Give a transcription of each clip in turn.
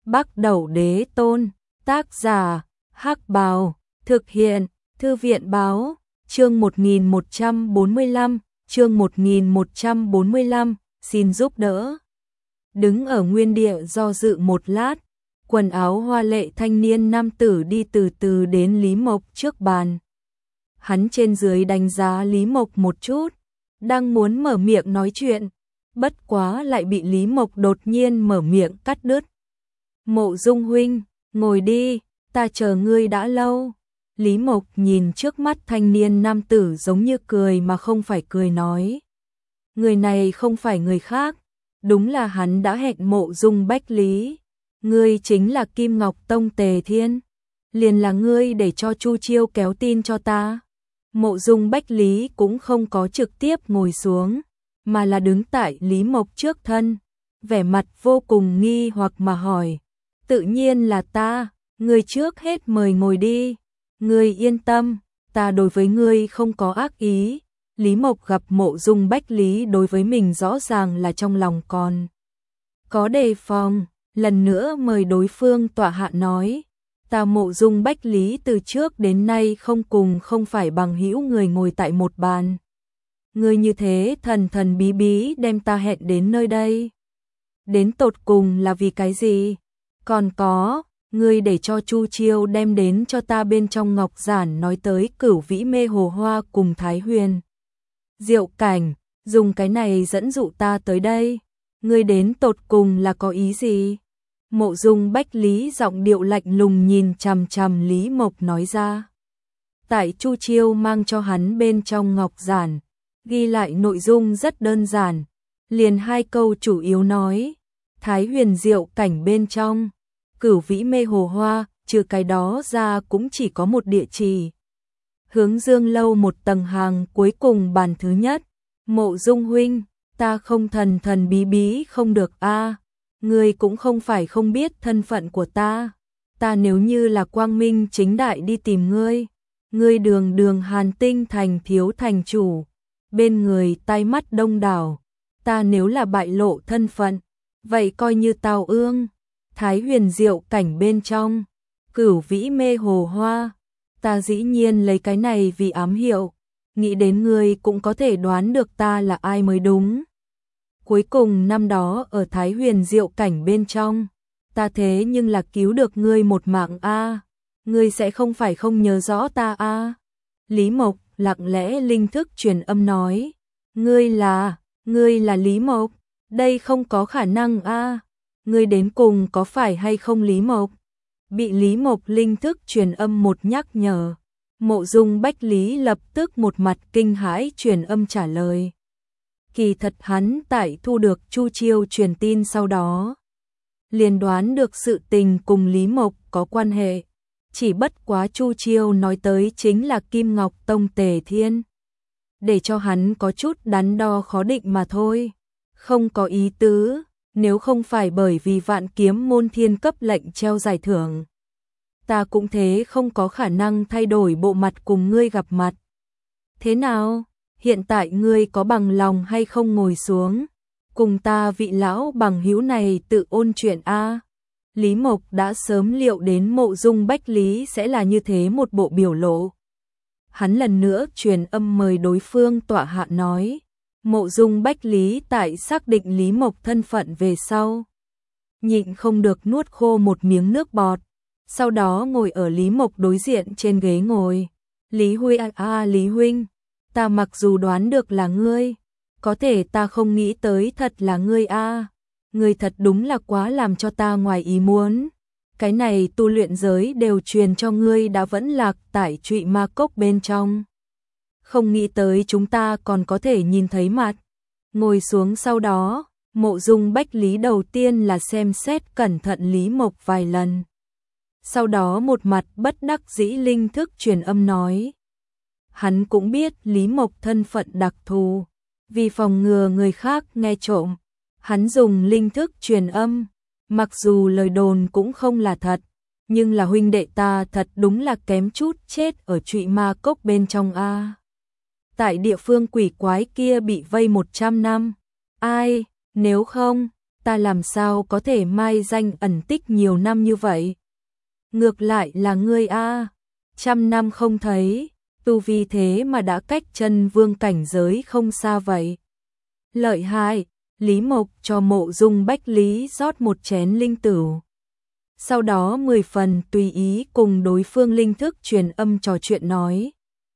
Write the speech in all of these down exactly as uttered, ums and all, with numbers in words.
Bắc Đẩu Đế Tôn, tác giả, Hắc Bào, thực hiện, Thư viện Báo, chương một nghìn một trăm bốn mươi lăm, chương một nghìn một trăm bốn mươi lăm, xin giúp đỡ. Đứng ở nguyên địa do dự một lát, quần áo hoa lệ thanh niên nam tử đi từ từ đến Lý Mộc trước bàn. Hắn trên dưới đánh giá Lý Mộc một chút, đang muốn mở miệng nói chuyện, bất quá lại bị Lý Mộc đột nhiên mở miệng cắt đứt. Mộ Dung huynh, ngồi đi, ta chờ ngươi đã lâu. Lý Mộc nhìn trước mắt thanh niên nam tử giống như cười mà không phải cười nói. Người này không phải người khác, đúng là hắn đã hẹn Mộ Dung Bách Lý. Ngươi chính là Kim Ngọc Tông Tề Thiên, liền là ngươi để cho Chu Chiêu kéo tin cho ta. Mộ Dung Bách Lý cũng không có trực tiếp ngồi xuống, mà là đứng tại Lý Mộc trước thân, vẻ mặt vô cùng nghi hoặc mà hỏi. Tự nhiên là ta, ngươi trước hết mời ngồi đi. Ngươi yên tâm, ta đối với ngươi không có ác ý. Lý Mộc gặp Mộ Dung Bách Lý đối với mình rõ ràng là trong lòng còn có đề phòng, lần nữa mời đối phương tọa hạ nói. Ta Mộ Dung Bách Lý từ trước đến nay không cùng không phải bằng hữu người ngồi tại một bàn. Ngươi như thế thần thần bí bí đem ta hẹn đến nơi đây. Đến tột cùng là vì cái gì? Còn có, ngươi để cho Chu Chiêu đem đến cho ta bên trong ngọc giản nói tới Cửu Vĩ Mê Hồ Hoa cùng Thái Huyền Diệu Cảnh, dùng cái này dẫn dụ ta tới đây. Ngươi đến tột cùng là có ý gì? Mộ Dung Bách Lý giọng điệu lạnh lùng nhìn chằm chằm Lý Mộc nói ra. Tại Chu Chiêu mang cho hắn bên trong ngọc giản, ghi lại nội dung rất đơn giản, liền hai câu chủ yếu nói. Thái Huyền Diệu Cảnh bên trong, Cửu Vĩ Mê Hồ Hoa, trừ cái đó ra cũng chỉ có một địa chỉ. Hướng Dương lâu một tầng hàng cuối cùng bàn thứ nhất. Mộ Dung huynh, ta không thần thần bí bí không được a. Ngươi cũng không phải không biết thân phận của ta. Ta nếu như là quang minh chính đại đi tìm ngươi, ngươi đường đường Hàn Tinh thành thiếu thành chủ, bên người tay mắt đông đảo, ta nếu là bại lộ thân phận, vậy coi như tào ương. Thái Huyền Diệu Cảnh bên trong, Cửu Vĩ Mê Hồ Hoa, ta dĩ nhiên lấy cái này vì ám hiệu, nghĩ đến ngươi cũng có thể đoán được ta là ai mới đúng. Cuối cùng năm đó ở Thái Huyền Diệu Cảnh bên trong, ta thế nhưng là cứu được ngươi một mạng a, ngươi sẽ không phải không nhớ rõ ta a. Lý Mộc lặng lẽ linh thức truyền âm nói, ngươi là, ngươi là Lý Mộc, đây không có khả năng a. Ngươi đến cùng có phải hay không Lý Mộc? Bị Lý Mộc linh thức truyền âm một nhắc nhở, Mộ Dung Bách Lý lập tức một mặt kinh hãi truyền âm trả lời. Kỳ thật hắn tại thu được Chu Chiêu truyền tin sau đó, liền đoán được sự tình cùng Lý Mộc có quan hệ, chỉ bất quá Chu Chiêu nói tới chính là Kim Ngọc Tông Tề Thiên, để cho hắn có chút đắn đo khó định mà thôi, không có ý tứ. Nếu không phải bởi vì Vạn Kiếm môn thiên cấp lệnh treo giải thưởng, ta cũng thế không có khả năng thay đổi bộ mặt cùng ngươi gặp mặt. Thế nào, hiện tại ngươi có bằng lòng hay không ngồi xuống, cùng ta vị lão bằng hữu này tự ôn chuyện a? Lý Mộc đã sớm liệu đến Mộ Dung Bách Lý sẽ là như thế một bộ biểu lộ. Hắn lần nữa truyền âm mời đối phương tọa hạ nói. Mộ Dung Bách Lý tại xác định Lý Mộc thân phận về sau, nhịn không được nuốt khô một miếng nước bọt, sau đó ngồi ở Lý Mộc đối diện trên ghế ngồi. Lý Huy a à, Lý huynh, ta mặc dù đoán được là ngươi, có thể ta không nghĩ tới thật là ngươi a. À. Ngươi thật đúng là quá làm cho ta ngoài ý muốn. Cái này tu luyện giới đều truyền cho ngươi đã vẫn lạc tại Trụy Ma Cốc bên trong. Không nghĩ tới chúng ta còn có thể nhìn thấy mặt. Ngồi xuống sau đó, Mộ Dung Bách Lý đầu tiên là xem xét cẩn thận Lý Mộc vài lần. Sau đó một mặt bất đắc dĩ linh thức truyền âm nói. Hắn cũng biết Lý Mộc thân phận đặc thù, vì phòng ngừa người khác nghe trộm, hắn dùng linh thức truyền âm, mặc dù lời đồn cũng không là thật, nhưng là huynh đệ ta thật đúng là kém chút chết ở Trụy Ma Cốc bên trong a. Tại địa phương quỷ quái kia bị vây một trăm năm. Ai, nếu không, ta làm sao có thể mai danh ẩn tích nhiều năm như vậy? Ngược lại là ngươi a, trăm năm không thấy, tu vi thế mà đã cách chân vương cảnh giới không xa vậy. Lợi hại, Lý Mộc cho Mộ Dung Bách Lý rót một chén linh tửu. Sau đó mười phần tùy ý cùng đối phương linh thức truyền âm trò chuyện nói.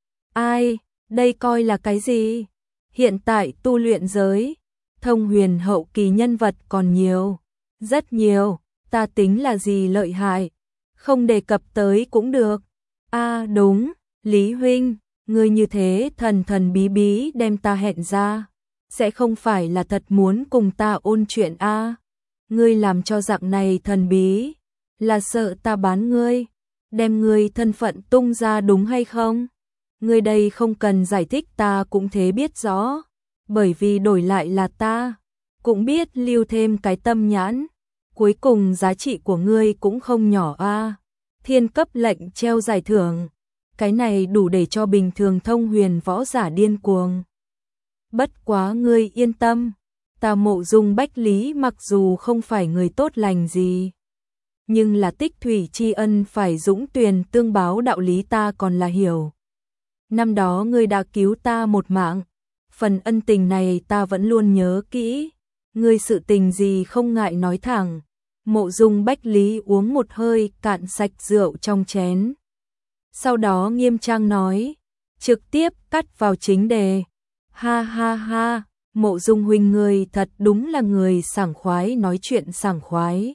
Ai, đây coi là cái gì? Hiện tại tu luyện giới, thông huyền hậu kỳ nhân vật còn nhiều, rất nhiều, ta tính là gì lợi hại, không đề cập tới cũng được. A đúng, Lý huynh, ngươi như thế thần thần bí bí đem ta hẹn ra, sẽ không phải là thật muốn cùng ta ôn chuyện a? Ngươi làm cho dạng này thần bí, là sợ ta bán ngươi, đem ngươi thân phận tung ra đúng hay không? Ngươi đây không cần giải thích ta cũng thế biết rõ, bởi vì đổi lại là ta, cũng biết lưu thêm cái tâm nhãn, cuối cùng giá trị của ngươi cũng không nhỏ a. Thiên cấp lệnh treo giải thưởng, cái này đủ để cho bình thường thông huyền võ giả điên cuồng. Bất quá ngươi yên tâm, ta Mộ Dung Bách Lý mặc dù không phải người tốt lành gì, nhưng là tích thủy tri ân phải dũng tuyền tương báo đạo lý ta còn là hiểu. Năm đó ngươi đã cứu ta một mạng, phần ân tình này ta vẫn luôn nhớ kỹ, ngươi sự tình gì không ngại nói thẳng. Mộ Dung Bách Lý uống một hơi cạn sạch rượu trong chén. Sau đó nghiêm trang nói, trực tiếp cắt vào chính đề. Ha ha ha, Mộ Dung huynh ngươi thật đúng là người sảng khoái nói chuyện sảng khoái.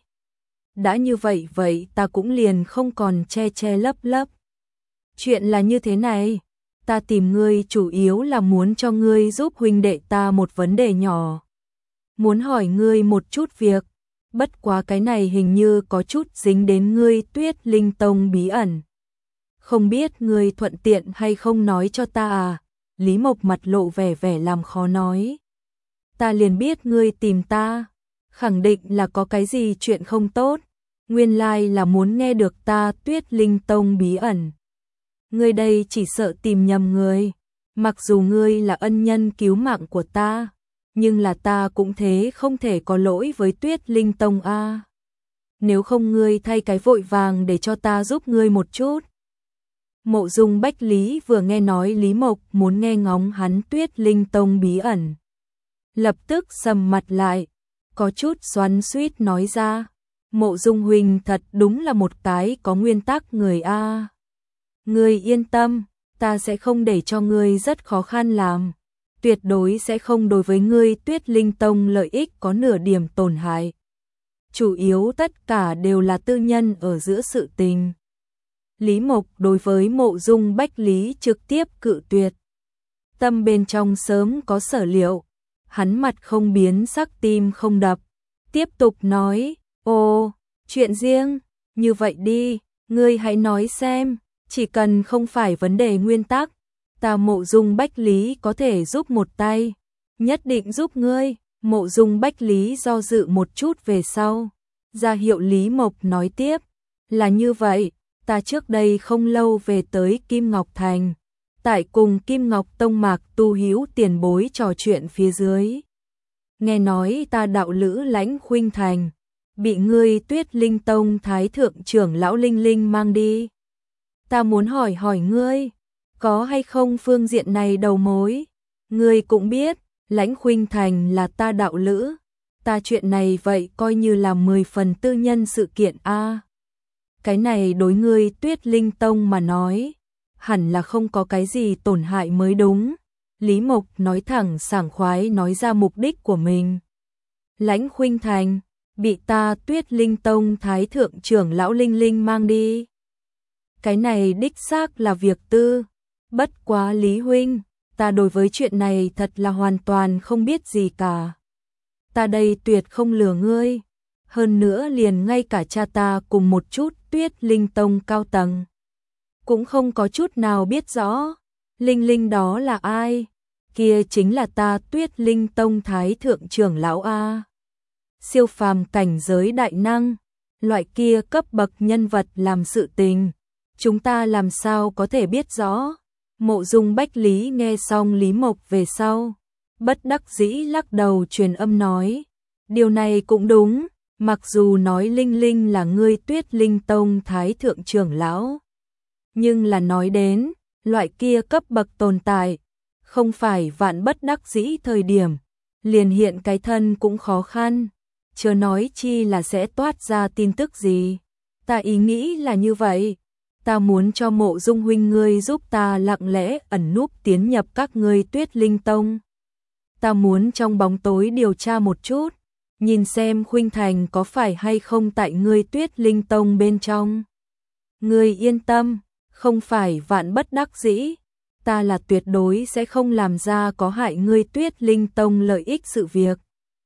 Đã như vậy vậy ta cũng liền không còn che che lấp lấp. Chuyện là như thế này, ta tìm ngươi chủ yếu là muốn cho ngươi giúp huynh đệ ta một vấn đề nhỏ. Muốn hỏi ngươi một chút việc, bất quá cái này hình như có chút dính đến ngươi Tuyết Linh Tông bí ẩn. Không biết ngươi thuận tiện hay không nói cho ta à? Lý Mộc mặt lộ vẻ vẻ làm khó nói. Ta liền biết ngươi tìm ta, khẳng định là có cái gì chuyện không tốt, nguyên lai là muốn nghe được ta Tuyết Linh Tông bí ẩn. Ngươi đây chỉ sợ tìm nhầm người, mặc dù ngươi là ân nhân cứu mạng của ta, nhưng là ta cũng thế không thể có lỗi với Tuyết Linh Tông a. Nếu không ngươi thay cái vội vàng để cho ta giúp ngươi một chút. Mộ Dung Bách Lý vừa nghe nói Lý Mộc muốn nghe ngóng hắn Tuyết Linh Tông bí ẩn, lập tức sầm mặt lại, có chút xoắn xuýt nói ra, Mộ Dung huynh thật đúng là một cái có nguyên tắc người a. Ngươi yên tâm, ta sẽ không để cho ngươi rất khó khăn làm, tuyệt đối sẽ không đối với ngươi Tuyết Linh Tông lợi ích có nửa điểm tổn hại. Chủ yếu tất cả đều là tư nhân ở giữa sự tình. Lý Mộc đối với Mộ Dung Bách Lý trực tiếp cự tuyệt. Tâm bên trong sớm có sở liệu, hắn mặt không biến sắc tim không đập, tiếp tục nói, ồ, chuyện riêng, như vậy đi, ngươi hãy nói xem, chỉ cần không phải vấn đề nguyên tắc, ta Mộ Dung Bách Lý có thể giúp một tay, nhất định giúp ngươi. Mộ Dung Bách Lý do dự một chút về sau, ra hiệu Lý Mộc nói tiếp, là như vậy, ta trước đây không lâu về tới Kim Ngọc Thành, tại cùng Kim Ngọc Tông Mạc Tu Hữu tiền bối trò chuyện phía dưới. Nghe nói ta đạo lữ Lãnh Khuynh Thành, bị ngươi Tuyết Linh Tông Thái Thượng trưởng lão Linh Linh mang đi. Ta muốn hỏi hỏi ngươi, có hay không phương diện này đầu mối? Ngươi cũng biết, Lãnh Khuynh Thành là ta đạo lữ, ta chuyện này vậy coi như là mười phần tư nhân sự kiện a. Cái này đối ngươi Tuyết Linh Tông mà nói, hẳn là không có cái gì tổn hại mới đúng. Lý Mộc nói thẳng sảng khoái nói ra mục đích của mình. Lãnh Khuynh Thành, bị ta Tuyết Linh Tông Thái Thượng trưởng lão Linh Linh mang đi. Cái này đích xác là việc tư, bất quá Lý huynh, ta đối với chuyện này thật là hoàn toàn không biết gì cả. Ta đây tuyệt không lừa ngươi, hơn nữa liền ngay cả cha ta cùng một chút Tuyết Linh Tông cao tầng cũng không có chút nào biết rõ. Linh Linh đó là ai? Kia chính là ta Tuyết Linh Tông Thái Thượng trưởng lão a. Siêu phàm cảnh giới đại năng, loại kia cấp bậc nhân vật làm sự tình, chúng ta làm sao có thể biết rõ? Mộ Dung Bách Lý nghe xong Lý Mộc về sau, bất đắc dĩ lắc đầu truyền âm nói, Điều này cũng đúng, mặc dù nói Linh Linh là ngươi Tuyết Linh Tông Thái Thượng trưởng lão, nhưng là nói đến, loại kia cấp bậc tồn tại, không phải vạn bất đắc dĩ thời điểm, liền hiện cái thân cũng khó khăn, chớ nói chi là sẽ toát ra tin tức gì. Ta ý nghĩ là như vậy, ta muốn cho Mộ Dung huynh ngươi giúp ta lặng lẽ ẩn núp tiến nhập các ngươi Tuyết Linh Tông. Ta muốn trong bóng tối điều tra một chút, nhìn xem Khuynh Thành có phải hay không tại ngươi Tuyết Linh Tông bên trong. Ngươi yên tâm, không phải vạn bất đắc dĩ, ta là tuyệt đối sẽ không làm ra có hại ngươi Tuyết Linh Tông lợi ích sự việc.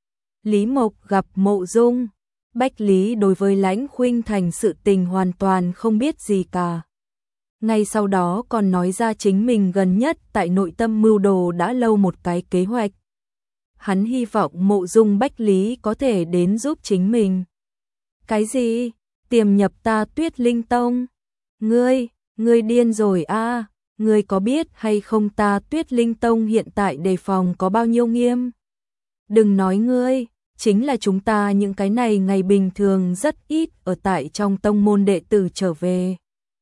Lý Mộc gặp Mộ Dung Bách Lý đối với Lãnh Khuynh Thành sự tình hoàn toàn không biết gì cả. Ngay sau đó còn nói ra chính mình gần nhất tại nội tâm mưu đồ đã lâu một cái kế hoạch. Hắn hy vọng Mộ Dung Bách Lý có thể đến giúp chính mình. Cái gì? Tiềm nhập ta Tuyết Linh Tông? Ngươi, ngươi điên rồi a, à? Ngươi có biết hay không ta Tuyết Linh Tông hiện tại đề phòng có bao nhiêu nghiêm? Đừng nói ngươi, chính là chúng ta những cái này ngày bình thường rất ít ở tại trong tông môn đệ tử trở về.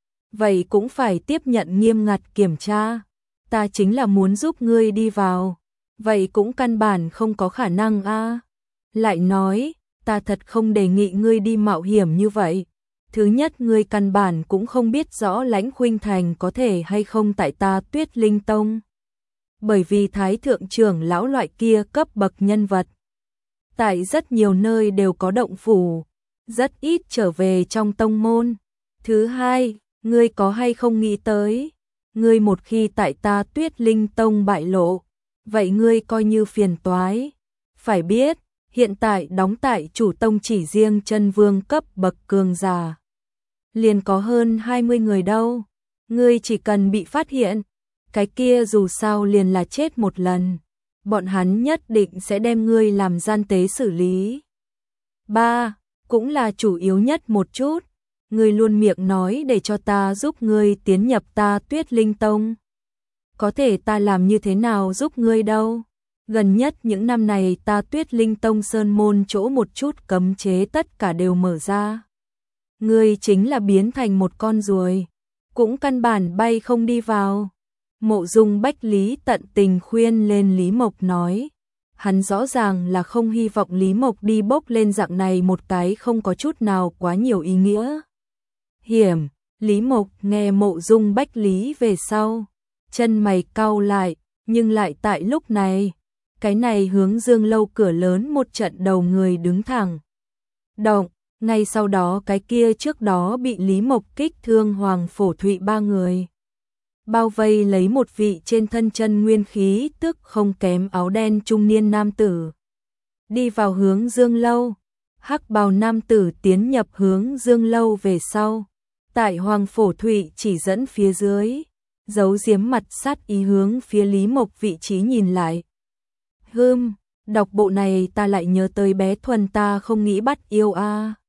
Vậy cũng phải tiếp nhận nghiêm ngặt kiểm tra. Ta chính là muốn giúp ngươi đi vào. Vậy cũng căn bản không có khả năng a. À. Lại nói, ta thật không đề nghị ngươi đi mạo hiểm như vậy. Thứ nhất, ngươi căn bản cũng không biết rõ Lãnh Khuynh Thành có thể hay không tại ta Tuyết Linh Tông. Bởi vì Thái Thượng trưởng lão loại kia cấp bậc nhân vật, tại rất nhiều nơi đều có động phủ, rất ít trở về trong tông môn. Thứ hai, ngươi có hay không nghĩ tới, ngươi một khi tại ta Tuyết Linh Tông bại lộ, vậy ngươi coi như phiền toái. Phải biết, hiện tại đóng tại chủ tông chỉ riêng chân vương cấp bậc cường giả, liền có hơn hai mươi người đâu. Ngươi chỉ cần bị phát hiện, cái kia dù sao liền là chết một lần. Bọn hắn nhất định sẽ đem ngươi làm gian tế xử lý. Ba, cũng là chủ yếu nhất một chút, ngươi luôn miệng nói để cho ta giúp ngươi tiến nhập ta Tuyết Linh Tông. Có thể ta làm như thế nào giúp ngươi đâu? Gần nhất những năm này ta Tuyết Linh Tông sơn môn chỗ một chút cấm chế tất cả đều mở ra. Ngươi chính là biến thành một con ruồi, cũng căn bản bay không đi vào. Mộ Dung Bách Lý tận tình khuyên lên Lý Mộc nói. Hắn rõ ràng là không hy vọng Lý Mộc đi bốc lên dạng này một cái không có chút nào quá nhiều ý nghĩa. Hiểm, Lý Mộc nghe Mộ Dung Bách Lý về sau, chân mày cau lại, nhưng lại tại lúc này, cái này hướng Dương lâu cửa lớn một trận đầu người đứng thẳng. Động, ngay sau đó cái kia trước đó bị Lý Mộc kích thương Hoàng Phổ Thụy ba người. Bao vây lấy một vị trên thân chân nguyên khí tức không kém áo đen trung niên nam tử. Đi vào hướng Dương lâu, hắc bào nam tử tiến nhập hướng Dương lâu về sau. Tại Hoàng Phổ Thụy chỉ dẫn phía dưới, giấu giếm mặt sát ý hướng phía Lý Mộc vị trí nhìn lại. Hừm, đọc bộ này ta lại nhớ tới bé Thuần ta không nghĩ bắt yêu a. À.